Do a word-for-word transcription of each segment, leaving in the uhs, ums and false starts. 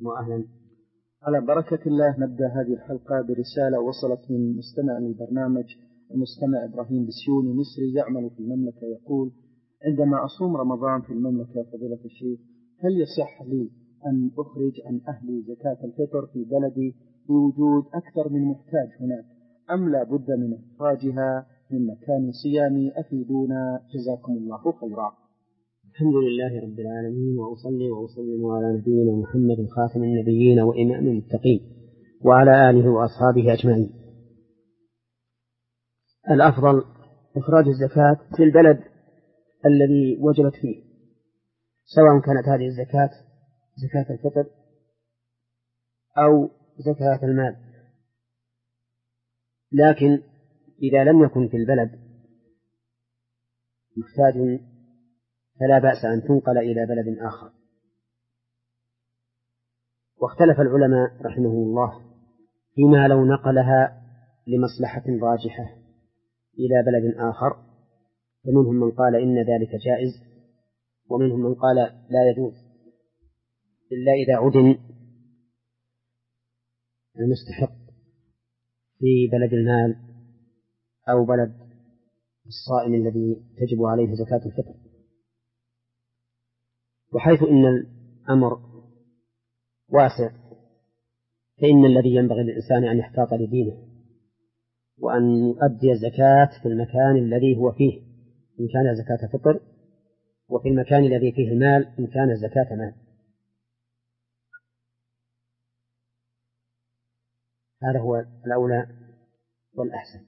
وأهلا. على بركة الله نبدأ هذه الحلقة برسالة وصلت من مستمع للبرنامج المستمع إبراهيم بسيوني مصري يعمل في المملكة، يقول: عندما أصوم رمضان في المملكة فضيلة الشيخ، هل يصح لي أن أخرج عن أهلي زكاة الفطر في بلدي بوجود أكثر من محتاج هناك، أم لا بد من إخراجها من مكان صيامي؟ أفيدونا جزاكم الله خيرا. الحمد لله رب العالمين، وأصلي وأسلم على نبينا محمد خاتم النبيين وإمام المتقين وعلى آله وأصحابه أجمعين. الأفضل إخراج الزكاة في البلد الذي وجبت فيه، سواء كانت هذه الزكاة زكاة الفطر أو زكاة المال. لكن إذا لم يكن في البلد محتاج فلا بأس أن تنقل إلى بلد آخر. واختلف العلماء رحمهم الله فيما لو نقلها لمصلحة راجحة إلى بلد آخر، فمنهم من قال إن ذلك جائز، ومنهم من قال لا يجوز إلا إذا عدم المستحق في بلد المال أو بلد الصائم الذي تجب عليه زكاة الفطر. وحيث إن الأمر واسع، فإن الذي ينبغي للإنسان أن يحتاط لدينه وأن يؤدي الزكاة في المكان الذي هو فيه إن كان زكاة فطر، وفي المكان الذي فيه المال إن كان زكاة مال. هذا هو الأولى والأحسن.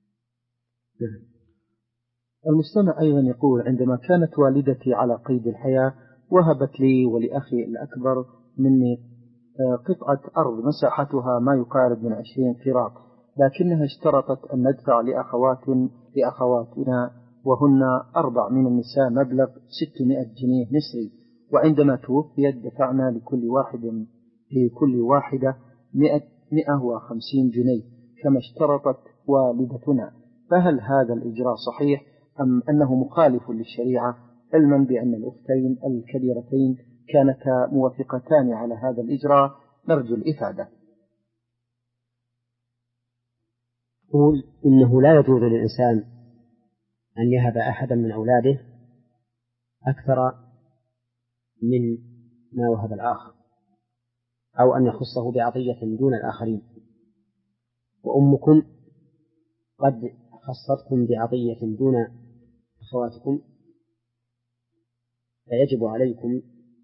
المستمع أيضا يقول: عندما كانت والدتي على قيد الحياة وهبت لي ولأخي الأكبر مني قطعة أرض مساحتها ما يقارب من عشرين قيراط، لكنها اشترطت أن ندفع لأخوات لأخواتنا وهن أربع من النساء مبلغ ستمائة جنيه مصري، وعندما توفيت دفعنا لكل واحد لكل واحدة مئة وخمسين جنيه كما اشترطت والدتنا، فهل هذا الإجراء صحيح أم أنه مخالف للشريعة، علما بأن الأختين الكبيرتين كانتا موافقتان على هذا الإجراء؟ نرجو الإفادة. قول إنه لا يجوز للإنسان أن يهب أحدا من أولاده أكثر من ما وهب الآخر، أو أن يخصه بعطية دون الآخرين. وأمكم قد خصتكم بعطية دون أخواتكم، فيجب عليكم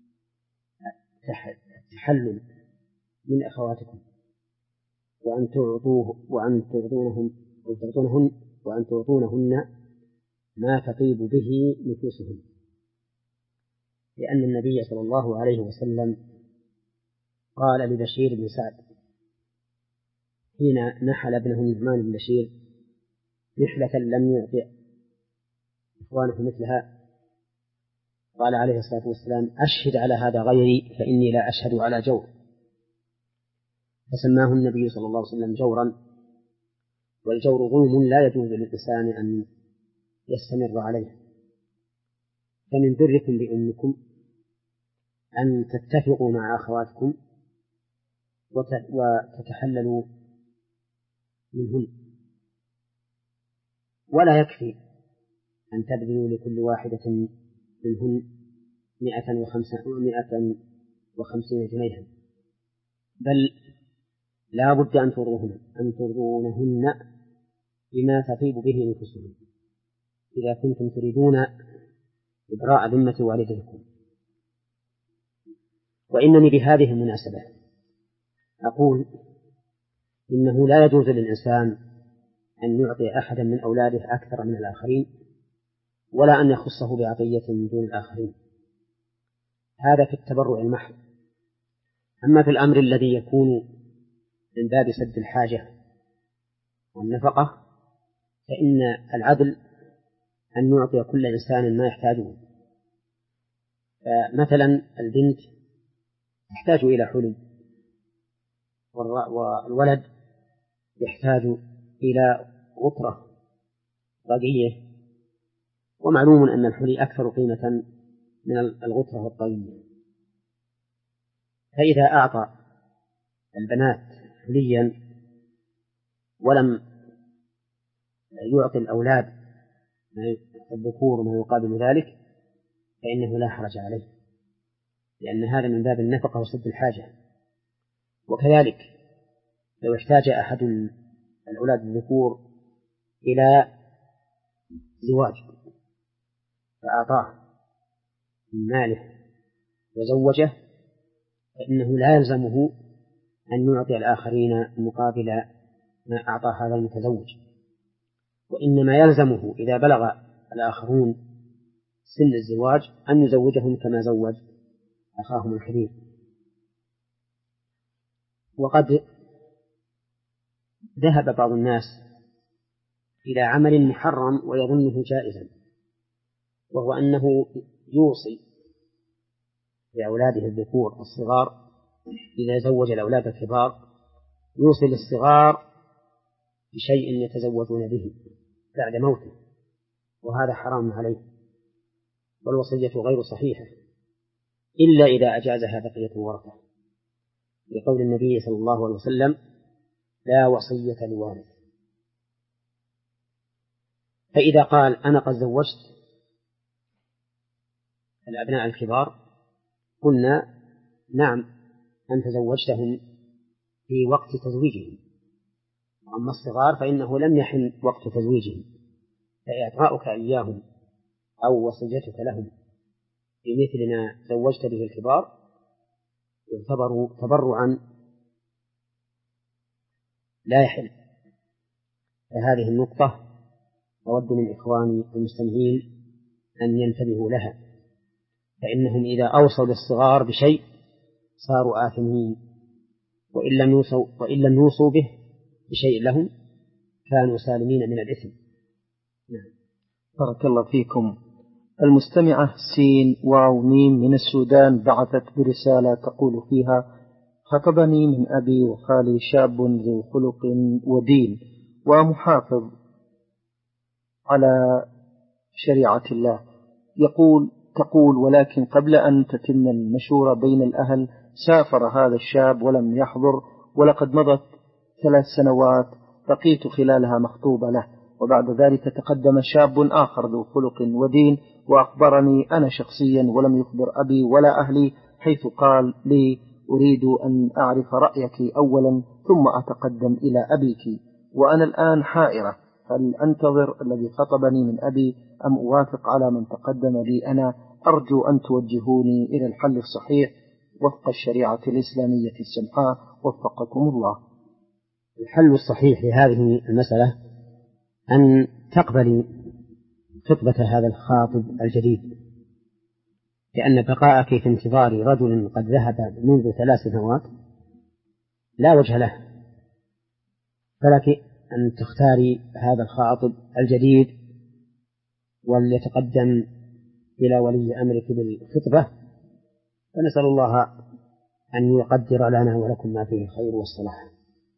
التحلل من أخواتكم وأن تعطوه وأن تعطونهم وتعطونهن وأن تعطونهن ما تطيب به نفوسهن، لأن النبي صلى الله عليه وسلم قال لبشير بن سعد حين نحل ابنه النعمان بن بشير نحلة لم يعطي إخوانه مثلها، قال عليه الصلاة والسلام: أشهد على هذا غيري فإني لا أشهد على جور، فسماه النبي صلى الله عليه وسلم جورا. والجور ظلم لا يجوز للإنسان أن يستمر عليه. فمن بركم بأمكم أن تتفقوا مع أخواتكم وتتحللوا منهن، ولا يكفي أن تبذلوا لكل واحدة منهن مئة وخمسين جنيها، بل لا بد أن ترضوهن أن ترضونهن بما تطيب به نفوسهن إذا كنتم تريدون إبراء ذمة والديكم. وإنني بهذه المناسبة أقول إنه لا يجوز للإنسان أن يعطي أحدا من أولاده أكثر من الآخرين، ولا أن يخصه بعطية دون الآخرين، هذا في التبرع المحض. أما في الأمر الذي يكون من باب سد الحاجة والنفقة فإن العدل أن نعطي كل إنسان ما يحتاجه. فمثلا البنت تحتاج إلى حلي، والولد يحتاج إلى غطرة رقية، ومعلوم أن الحلي أكثر قيمة من الغطرة الطويلة، فإذا أعطى البنات حليا ولم يعطي الأولاد الذكور ما يقابل ذلك فإنه لا حرج عليه، لأن هذا من باب النفقة وسد الحاجة. وكذلك لو احتاج أحد الأولاد الذكور إلى زواج فأعطاه من ماله وزوجه فإنه لا يلزمه أن يعطي الآخرين مقابل ما أعطى هذا المتزوج، وإنما يلزمه إذا بلغ الآخرون سن الزواج أن يزوجهم كما زوج أخاهم الكبير. وقد ذهب بعض الناس إلى عمل محرم ويظنه جائزا، وهو أنه يوصي لأولاده الذكور الصغار إذا زوج الأولاد الكبار يوصي للصغار بشيء يتزوجون به بعد موته، وهذا حرام عليه، والوصية غير صحيحة إلا إذا أجازها بقية الورثة، لقول النبي صلى الله عليه وسلم: لا وصية لوارث. فإذا قال: أنا قد زوجت الأبناء الكبار، قلنا: نعم، أنت زوجتهم في وقت تزويجهم، أما الصغار فإنه لم يحن وقت تزويجهم، فإعطاؤك إياهم أو وصيتك لهم بمثل ما زوجت به الكبار يعتبر تبرعا لا يحل. فهذه النقطة أود من إخواني المستمعين أن ينتبهوا لها، فإنهم إذا أوصوا للصغار بشيء صاروا آثمين، وإن لم يوصوا, وإن لم يوصوا به بشيء لهم كانوا سالمين من الإثم. نعم. بارك الله فيكم. المستمعة سين واو ميم من السودان بعثت برسالة تقول فيها: خطبني من أبي وخالي شاب ذو خلق ودين ومحافظ على شريعة الله، يقول تقول ولكن قبل أن تتم المشورة بين الأهل سافر هذا الشاب ولم يحضر، ولقد مضت ثلاث سنوات بقيت خلالها مخطوبة له، وبعد ذلك تقدم شاب آخر ذو خلق ودين وأخبرني أنا شخصيا ولم يخبر أبي ولا أهلي، حيث قال لي: أريد أن أعرف رأيك أولا ثم أتقدم إلى أبيك، وأنا الآن حائرة، هل أنتظر الذي خطبني من أبي أم أوافق على من تقدم لي أنا؟ أرجو أن توجهوني إلى الحل الصحيح وفق الشريعة الإسلامية السمحاء، وفقكم الله. الحل الصحيح لهذه المسألة أن تقبلي خطبة هذا الخاطب الجديد، لأن بقاءك في انتظار رجل قد ذهب منذ ثلاث سنوات لا وجه له، فلك أن تختاري هذا الخاطب الجديد وليتقدم إلى ولي أمرك بالخطبة، فنسأل الله أن يقدر لنا ولكم ما فيه الخير والصلاح.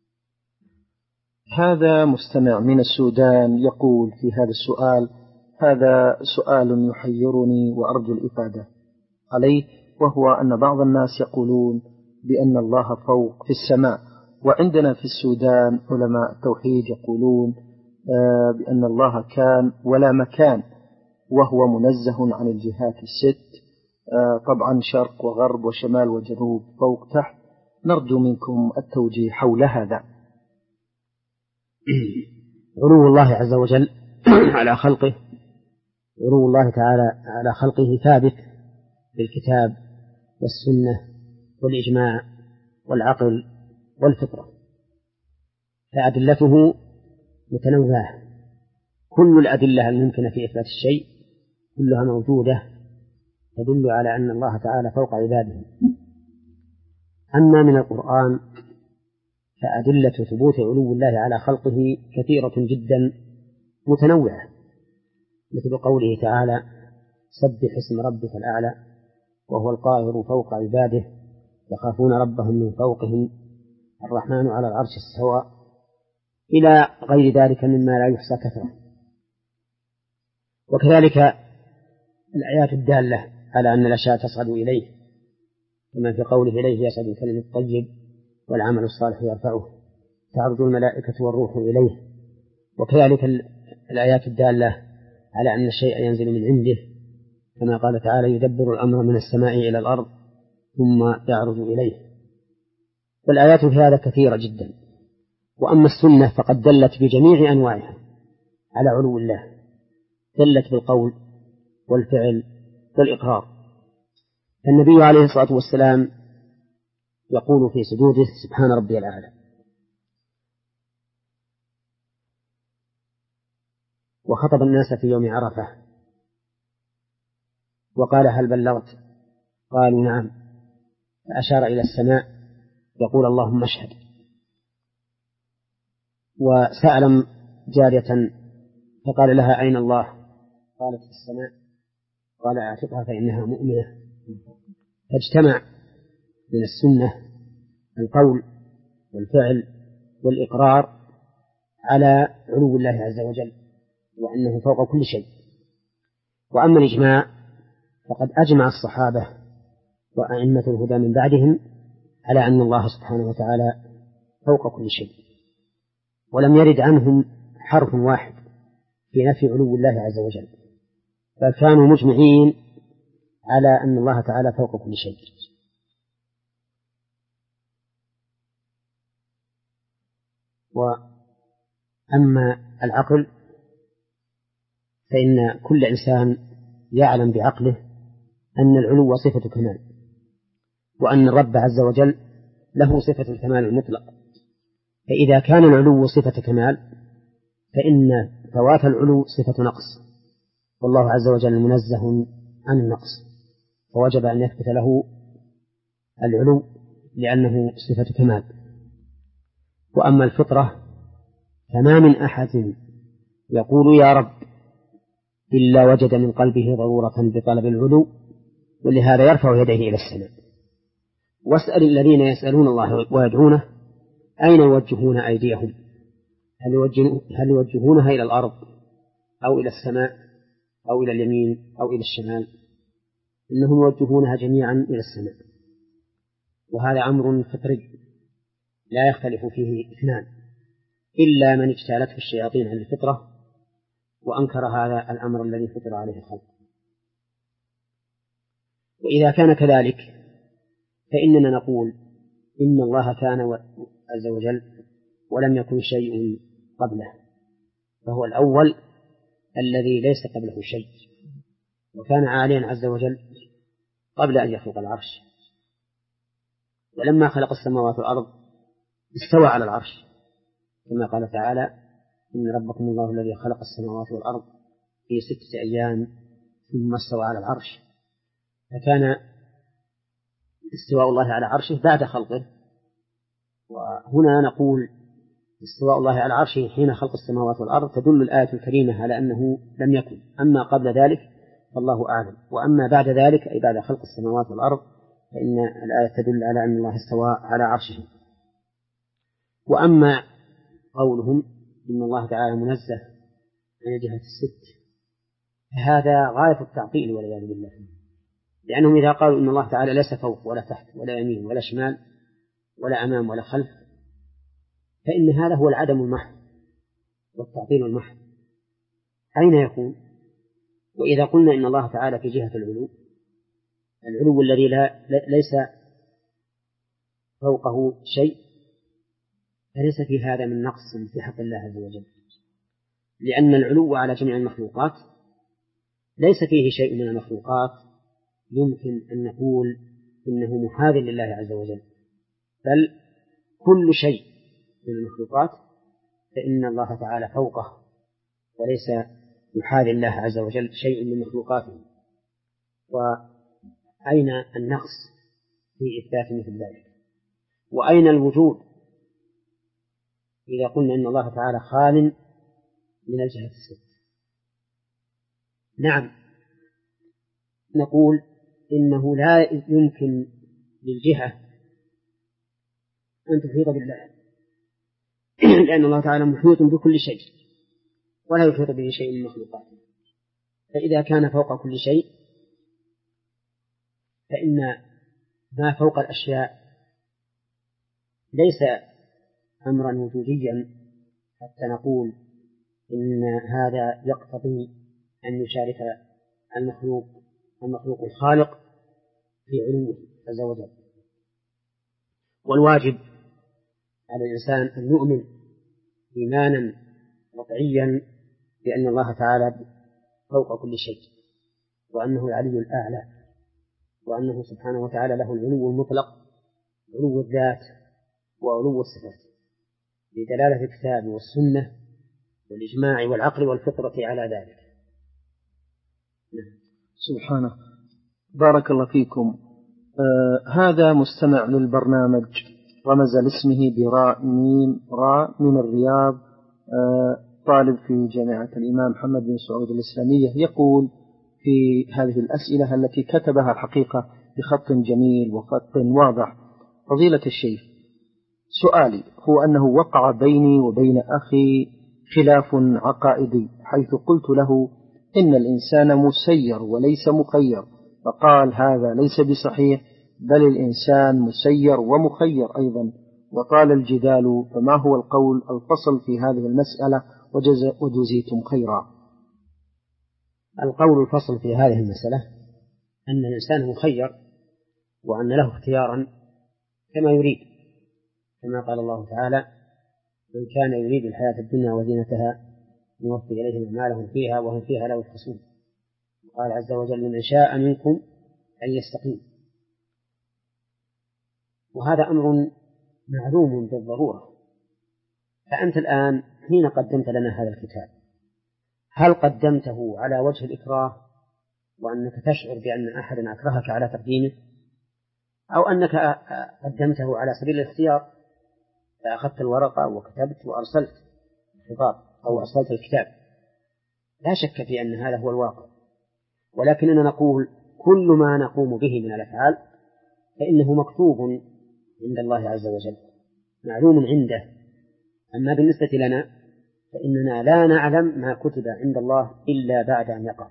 هذا مستمع من السودان يقول في هذا السؤال: هذا سؤال يحيرني وأرجو الإفادة عليه، وهو أن بعض الناس يقولون بأن الله فوق في السماء، وعندنا في السودان علماء التوحيد يقولون بأن الله كان ولا مكان، وهو منزه عن الجهات الست، طبعا شرق وغرب وشمال وجنوب فوق تحت. نرجو منكم التوجيه حول هذا. علو الله عز وجل على خلقه، علو الله تعالى على خلقه ثابت بالكتاب والسنة والإجماع والعقل والفطرة، فأدلته متنوعة، كل الأدلة الممكنة في إثبات الشيء كلها موجودة تدل على أن الله تعالى فوق عباده. أما من القرآن فأدلة ثبوت علو الله على خلقه كثيرة جدا متنوعة، مثل قوله تعالى: سبح اسم ربك الأعلى وهو القاهر فوق عباده يخافون ربهم من فوقهم الرحمن على العرش استوى، إلى غير ذلك مما لا يحصى كثرة. وكذلك الآيات الدالة على أن الأشياء تصعد إليه كما في قوله إليه يصعد الكلم الطيب والعمل الصالح يرفعه، تعرج الملائكة والروح إليه. وكذلك الآيات الدالة على أن الشيء ينزل من عنده، كما قال تعالى يدبر الأمر من السماء إلى الأرض ثم يعرج إليه. والآيات في هذا كثيرة جدا. وأما السنة فقد دلت بجميع أنواعها على علو الله، دلت بالقول والفعل والإقرار. فالنبي عليه الصلاة والسلام يقول في سجوده سبحان ربي الأعلى. وخطب الناس في يوم عرفة وقال هل بلغت؟ قالوا نعم، فأشار إلى السماء يقول اللهم اشهد. وسأل جارية فقال لها أين الله؟ قالت في السماء. قال اعتقها فإنها مؤمنة. فاجتمع من السنة القول والفعل والإقرار على علو الله عز وجل وأنه فوق كل شيء. وأما الإجماع فقد أجمع الصحابة وأئمة الهدى من بعدهم على أن الله سبحانه وتعالى فوق كل شيء، ولم يرد عنهم حرف واحد في نفي علو الله عز وجل، بل كانوا مجمعين على أن الله تعالى فوق كل شيء. وأما العقل فإن كل إنسان يعلم بعقله أن العلو صفة كمال، وأن الرب عز وجل له صفة الكمال المطلق. فإذا كان العلو صفة كمال فإن فوات العلو صفة نقص، والله عز وجل منزه عن النقص، فوجب أن يثبت له العلو لأنه صفة كمال. وأما الفطرة فما من أحد يقول يا رب إلا وجد من قلبه ضرورة بطلب العلو، ولهذا يرفع يديه إلى السماء. واسأل الذين يسألون الله ويدعونه أين يوجهون أيديهم؟ هل يوجهونها إلى الأرض أو إلى السماء أو إلى اليمين أو إلى الشمال؟ إنهم يوجهونها جميعا إلى السماء. وهذا أمر فطري لا يختلف فيه اثنان، إلا من اجتالته الشياطين عن الفطرة وأنكر هذا الأمر الذي فطر عليه الخلق. وإذا كان كذلك فإننا نقول إن الله كان عز وجل ولم يكن شيء قبله، فهو الأول الذي ليس قبله شيء، وكان عاليا عز وجل قبل أن يخلق العرش. ولما خلق السماوات والأرض استوى على العرش، كما قال تعالى إن ربكم الله الذي خلق السماوات والأرض في ستة أيام ثم استوى على العرش. فكان استواء الله على عرشه بعد خلقه. وهنا نقول استواء الله على عرشه حين خلق السماوات والأرض تدل الآية الكريمة على أنه لم يكن. أما قبل ذلك فالله أعلم. وأما بعد ذلك أي بعد خلق السماوات والأرض فإن الآية تدل على أن الله استوى على عرشه. وأما قولهم إن الله تعالى منزه عن الجهة الست فهذا غاية التعطيل والعياذ بالله، لأنهم إذا قالوا إن الله تعالى ليس فوق ولا تحت ولا يمين ولا شمال ولا أمام ولا خلف فإن هذا هو العدم المحض والتعطيل المحض. أين يكون؟ وإذا قلنا إن الله تعالى في جهة العلو، العلو الذي لا ليس فوقه شيء، فليس في هذا من نقص في حق الله عز وجل، لأن العلو على جميع المخلوقات ليس فيه شيء من المخلوقات يمكن أن نقول إنه محاذ لله عز وجل، بل كل شيء من المخلوقات فإن الله تعالى فوقه وليس يحاذ الله عز وجل شيء من مخلوقاته. وأين النقص في إثبات مثل ذلك؟ وأين الوجود إذا قلنا إن الله تعالى خال من الجهة الست؟ نعم، نقول إنه لا يمكن للجهة أن تحيط بالله، لأن الله تعالى محيط بكل شيء ولا يحيط به شيء من مخلوقاته. فإذا كان فوق كل شيء فإن ما فوق الأشياء ليس أمرا وجوديا حتى نقول إن هذا يقتضي أن يشارك المخلوق المخلوق الخالق في علوه عز وجل. والواجب على الإنسان أن يؤمن إيمانا قطعيا بأن الله تعالى فوق كل شيء، وأنه العلي الأعلى، وأنه سبحانه وتعالى له العلو المطلق، علو الذات وعلو الصفات، بدلالة الكتاب والسنة والإجماع والعقل والفطرة على ذلك. سبحانه. بارك الله فيكم. آه هذا مستمع للبرنامج رمز لاسمه براء ميم راء من الرياض، آه طالب في جامعة الإمام محمد بن سعود الإسلامية، يقول في هذه الأسئلة التي كتبها الحقيقة بخط جميل وخط واضح: فضيلة الشيخ، سؤالي هو أنه وقع بيني وبين أخي خلاف عقائدي، حيث قلت له إن الإنسان مسير وليس مخير، فقال هذا ليس بصحيح، بل الإنسان مسير ومخير أيضا، وطال الجدال، فما هو القول الفصل في هذه المسألة وجزيتم خيرا؟ القول الفصل في هذه المسألة أن الإنسان مخير وأن له اختيارا كما يريد، كما قال الله تعالى: من كان يريد الحياة الدنيا وزينتها نوفي إليهم أعمالهم فيها وهم فيها لا يبخسون. قال عز وجل: من شاء منكم أن يستقيم. وهذا أمر معلوم بالضرورة. فأنت الآن حين قدمت لنا هذا الكتاب، هل قدمته على وجه الإكراه وأنك تشعر بأن أحدا أكرهك على تقديمه، أو أنك قدمته على سبيل الاختيار، فأخذت الورقة وكتبت وأرسلت الخطاب أو أرسلت الكتاب؟ لا شك في أن هذا هو الواقع، ولكننا نقول كل ما نقوم به من الأفعال فإنه مكتوب عند الله عز وجل، معلوم عنده. أما بالنسبة لنا فإننا لا نعلم ما كتب عند الله إلا بعد أن يقع،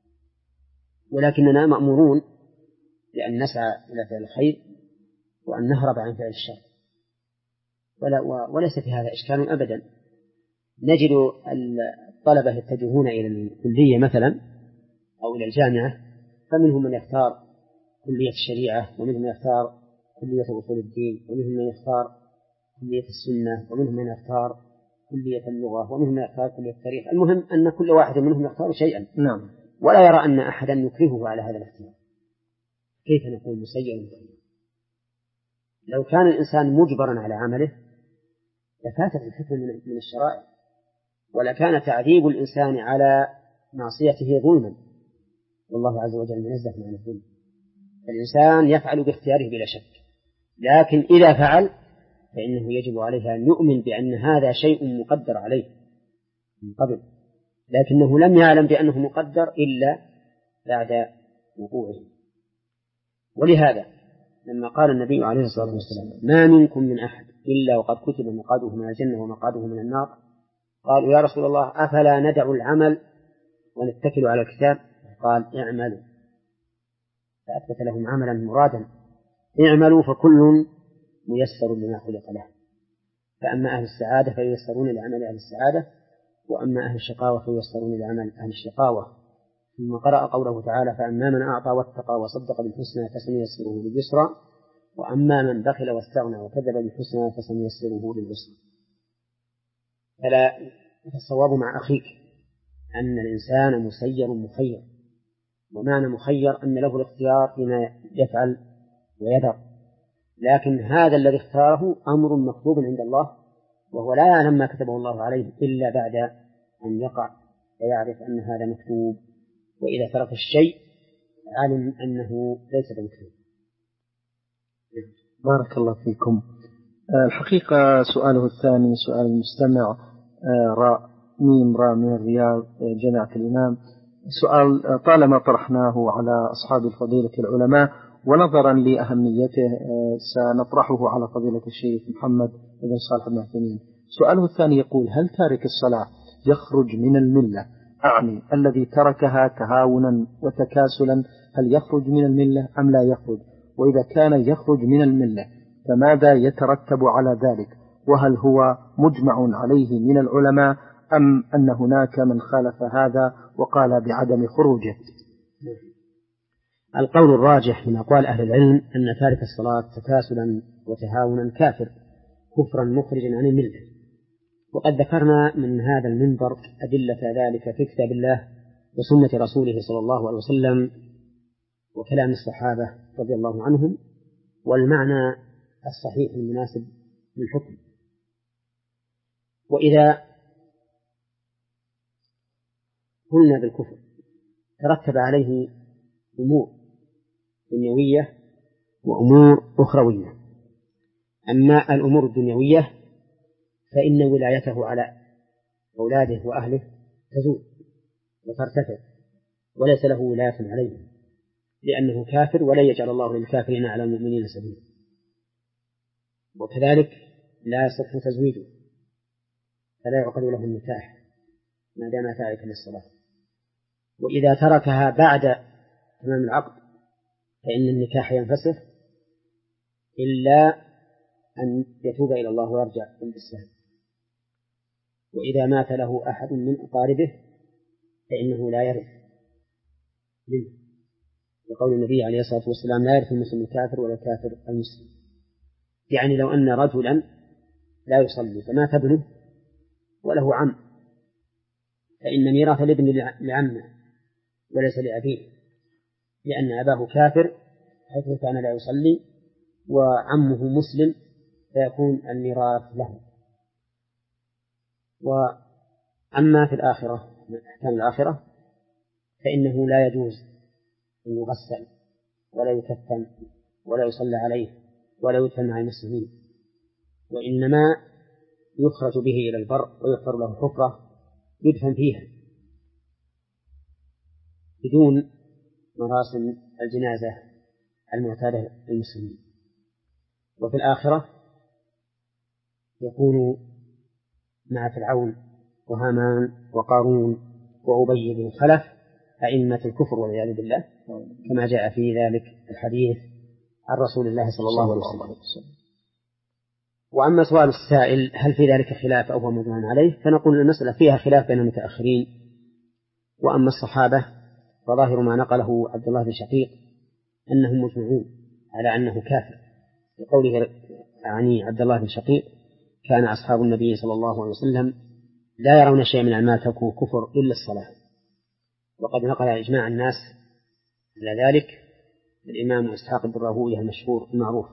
ولكننا مأمورون بأن نسعى إلى فعل الخير وأن نهرب عن فعل الشر، ولا وليس في هذا إشكال أبدا. نجد الطلبة يتجهون إلى الكلية مثلا أو إلى الجامعة، فمنهم من يختار كلية الشريعة، ومنهم من يختار كلية أصول الدين، ومنهم من يختار كلية السنة، ومنهم من يختار كلية اللغة، ومنهم من يختار كلية التاريخ. المهم أن كل واحد منهم يختار شيئا، نعم، ولا يرى أن أحدا يكرهه على هذا الاختيار. كيف نقول مسير مسير؟ لو كان الإنسان مجبرا على عمله لفاتت الحكمة من الشرائع، ولكان تعذيب الإنسان على معصيته ظلما، والله عز وجل منزه عن الظلم. الإنسان يفعل باختياره بلا شك، لكن إذا فعل فإنه يجب عليه أن يؤمن بأن هذا شيء مقدر عليه من قبل، لكنه لم يعلم بأنه مقدر إلا بعد وقوعه. ولهذا لما قال النبي عليه الصلاة والسلام: ما منكم من أحد إلا وقد كتب مقعده من الجنة ومقعده من النار، قالوا: يا رسول الله أفلا ندع العمل ونتكل على الكتاب؟ قال: اعملوا. فأثبت لهم عملا مرادا: اعملوا فكل ميسر لما خلق له. فأما أهل السعادة فييسرون لعمل أهل السعادة، وأما أهل الشقاوة فييسرون لعمل أهل الشقاوة. ثم قرأ قوله تعالى: فأما من أعطى واتقى وصدق بالحسنى فسنيسره لليسرى، وأما من بخل واستغنى وكذب بالحسنى فسنيسره للعسرى. فلا الصواب مع أخيك أن الإنسان مسير مخير، ومعنى مخير أن له الاختيار فيما يفعل ويذر، لكن هذا الذي اختاره أمر مكتوب عند الله، وهو لا يعلم ما كتبه الله عليه إلا بعد أن يقع فيعرف أن هذا مكتوب، وإذا ترك الشيء علم أنه ليس بمكتوب. بارك الله فيكم. الحقيقة سؤاله الثاني سؤال المستمع راء ميم راء من الرياض جامعة الإمام، سؤال طالما طرحناه على أصحاب الفضيلة العلماء، ونظرا لأهميته سنطرحه على فضيلة الشيخ محمد بن صالح بن عثيمين. سؤاله الثاني يقول: هل تارك الصلاة يخرج من الملة؟ أعني الذي تركها تهاونا وتكاسلا، هل يخرج من الملة أم لا يخرج؟ وإذا كان يخرج من الملة فماذا يترتب على ذلك؟ وهل هو مجمع عليه من العلماء أم أن هناك من خالف هذا وقال بعدم خروجه؟ القول الراجح من أقوال أهل العلم أن تارك الصلاة تكاسلا وتهاونا كافر كفرا مخرجا عن الملة، وقد ذكرنا من هذا المنبر أدلة ذلك في كتاب الله وسنة رسوله صلى الله عليه وسلم وكلام الصحابة رضي الله عنهم والمعنى الصحيح المناسب للحكم. وإذا قلنا بالكفر ترتب عليه أمور دنيوية وأمور أخروية. أما الأمور الدنيوية فإن ولايته على أولاده وأهله تزول وترتفع وليس له ولاية عليهم، لأنه كافر ولن يجعل الله للكافرين على المؤمنين سبيلا. وكذلك لا يصح تزويجه فلا يعقد له النكاح ما دام تاركا للصلاة. وإذا تركها بعد تمام العقد فإن النكاح ينفسخ إلا أن يتوب إلى الله ويرجع بالإسلام. وإذا مات له أحد من أقاربه فإنه لا يرث منه، لقول النبي عليه الصلاة والسلام لا يرث المسلم الكافر ولا الكافر المسلم. يعني لو أن رجلا لا يصلي فمات ابنه وله عم فإن ميراث الابن لعمه وليس لأبيه، لأن أباه كافر حيث كان لا يصلي وعمه مسلم فيكون الميراث له. وأما في الآخرة من أحكام الآخرة فإنه لا يجوز أن يغسل ولا يكفن ولا يصلى عليه ولا يدفن مع المسلمين، وإنما يخرج به إلى البر ويحفر له حفرة يدفن فيها بدون مراسم الجنازة المعتادة للمسلمين. وفي الآخرة يكون مع فرعون وهامان وقارون وأبي بن خلف أئمة الكفر والعياذ بالله، كما جاء في ذلك الحديث عن رسول الله صلى الله عليه وسلم. وأما سؤال السائل هل في ذلك خلاف أو هو مجمع عليه، فنقول المسألة فيها خلاف بين المتأخرين. وأما الصحابة فظاهر ما نقله عبد الله بن شقيق أنهم مجمعون على أنه كافر، لقوله يعني عبد الله بن شقيق كان أصحاب النبي صلى الله عليه وسلم لا يرون شيء من أعمال تركه كفر إلا الصلاة. وقد نقل إجماع الناس على ذلك الإمام إسحاق بن راهويه المشهور المعروف.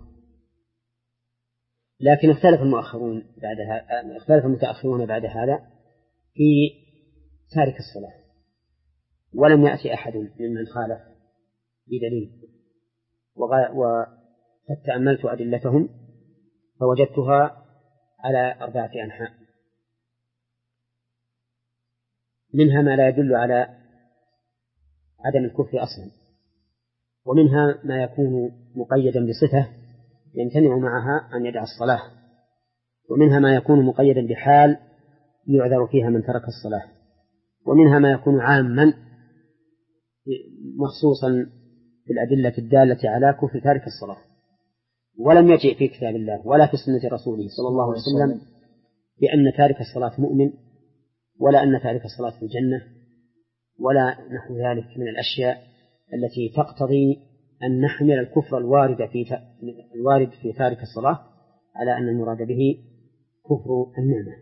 لكن اختلف المؤخرون بعد هذا اختلف المتأخرون بعد هذا في تارك الصلاة، ولم يأتي أحد ممن خالف بدليل. وقد تأملت أدلتهم فوجدتها على أربعة أنحاء، منها ما لا يدل على عدم الكفر أصلا، ومنها ما يكون مقيدا بصفة يمتنع معها أن يدع الصلاة، ومنها ما يكون مقيدا بحال يعذر فيها من ترك الصلاة، ومنها ما يكون عاما مخصوصا بالأدلة الدالة على كفر تارك الصلاة. ولم يجئ في كتاب الله ولا في سنة رسوله صلى الله عليه وسلم بأن تارك الصلاة مؤمن، ولا أن تارك الصلاة في الجنة، ولا نحو ذلك من الأشياء التي تقتضي أن نحمل الكفر الوارد في الوارد في تارك الصلاة على أن المراد به كفر النعمة.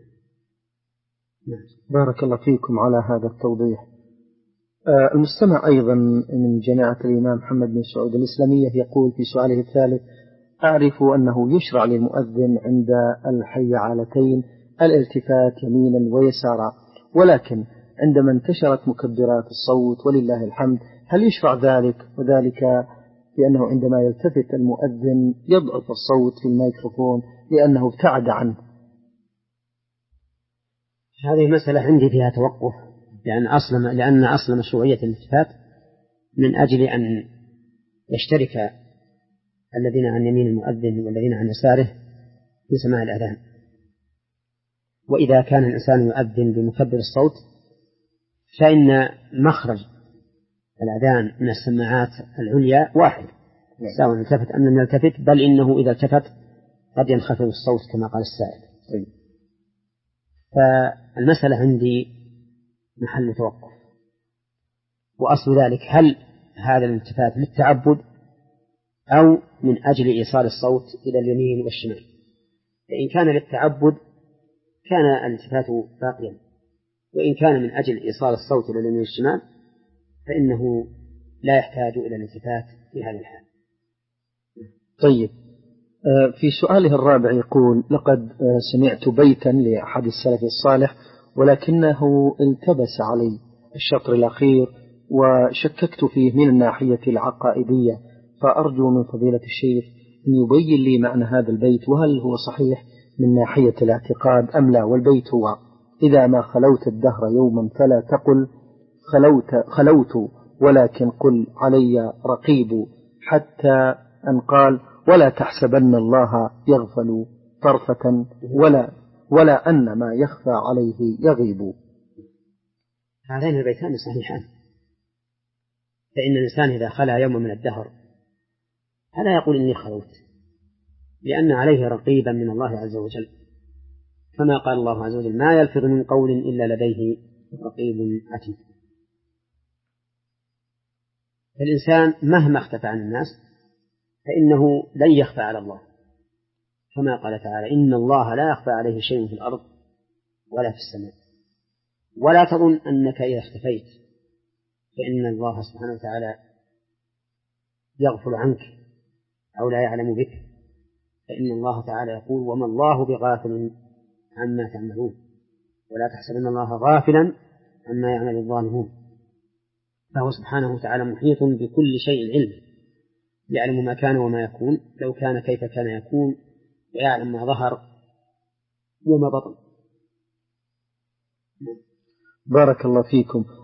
بارك الله فيكم على هذا التوضيح. آه المستمع أيضا من جماعة الإمام محمد بن سعود الإسلامية يقول في سؤاله الثالث: أعرف أنه يشرع للمؤذن عند الحيعلتين الالتفات يمينا ويسارا، ولكن عندما انتشرت مكبرات الصوت ولله الحمد هل يشرع ذلك؟ وذلك لأنه عندما يلتفت المؤذن يضعف الصوت في الميكروفون لأنه ابتعد عنه. هذه مسألة عندي فيها توقف، لأن أصل لأن أصل مشروعية الالتفات من أجل أن يشترك الذين عن يمين المؤذن والذين عن يساره في سماع الأذان. وإذا كان الإنسان يؤذن بمكبر الصوت فإن مخرج الأذان من السماعات العليا واحد سواء التفت أم لم يلتفت، بل إنه إذا التفت قد ينخفض الصوت كما قال السائل. طيب. فالمسألة عندي محل توقف، وأصل ذلك هل هذا الالتفات للتعبد أو من أجل إيصال الصوت إلى اليمين والشمال. فإن كان للتعبد كان الالتفات باقيا، وإن كان من أجل إيصال الصوت إلى اليمين والشمال فإنه لا يحتاج إلى الالتفات في هذه الحال. طيب. في سؤاله الرابع يقول: لقد سمعت بيتا لأحد السلف الصالح ولكنه التبس علي الشطر الأخير وشككت فيه من الناحية العقائدية، فأرجو من فضيلة الشيخ أن يبين لي معنى هذا البيت، وهل هو صحيح من ناحية الاعتقاد أم لا؟ والبيت هو: إذا ما خلوت الدهر يوما فلا تقل خلوت, خلوت ولكن قل علي رقيب، حتى أن قال: ولا تحسبن الله يغفل طرفة ولا, ولا أن ما يخفى عليه يغيب. هذين البيتان صحيحان. فإن الإنسان إذا خلى يوما من الدهر فلا يقول إني خلوت، لأن عليه رقيبا من الله عز وجل، كما قال الله عز وجل: ما يلفظ من قول إلا لديه رقيب عتيد. فالإنسان مهما اختفى عن الناس فإنه لن يخفى على الله، كما قال تعالى: إن الله لا يخفى عليه شيء في الأرض ولا في السماء. ولا تظن أنك إذا اختفيت فإن الله سبحانه وتعالى يغفل عنك أو لا يعلم بك، فإن الله تعالى يقول: وما الله بغافل عما تعملون، ولا تحسبن الله غافلا عما يعمل الظالمون. فهو سبحانه وتعالى محيط بكل شيء علم، يعلم ما كان وما يكون، لو كان كيف كان يكون، ويعلم ما ظهر وما بطن. بارك الله فيكم.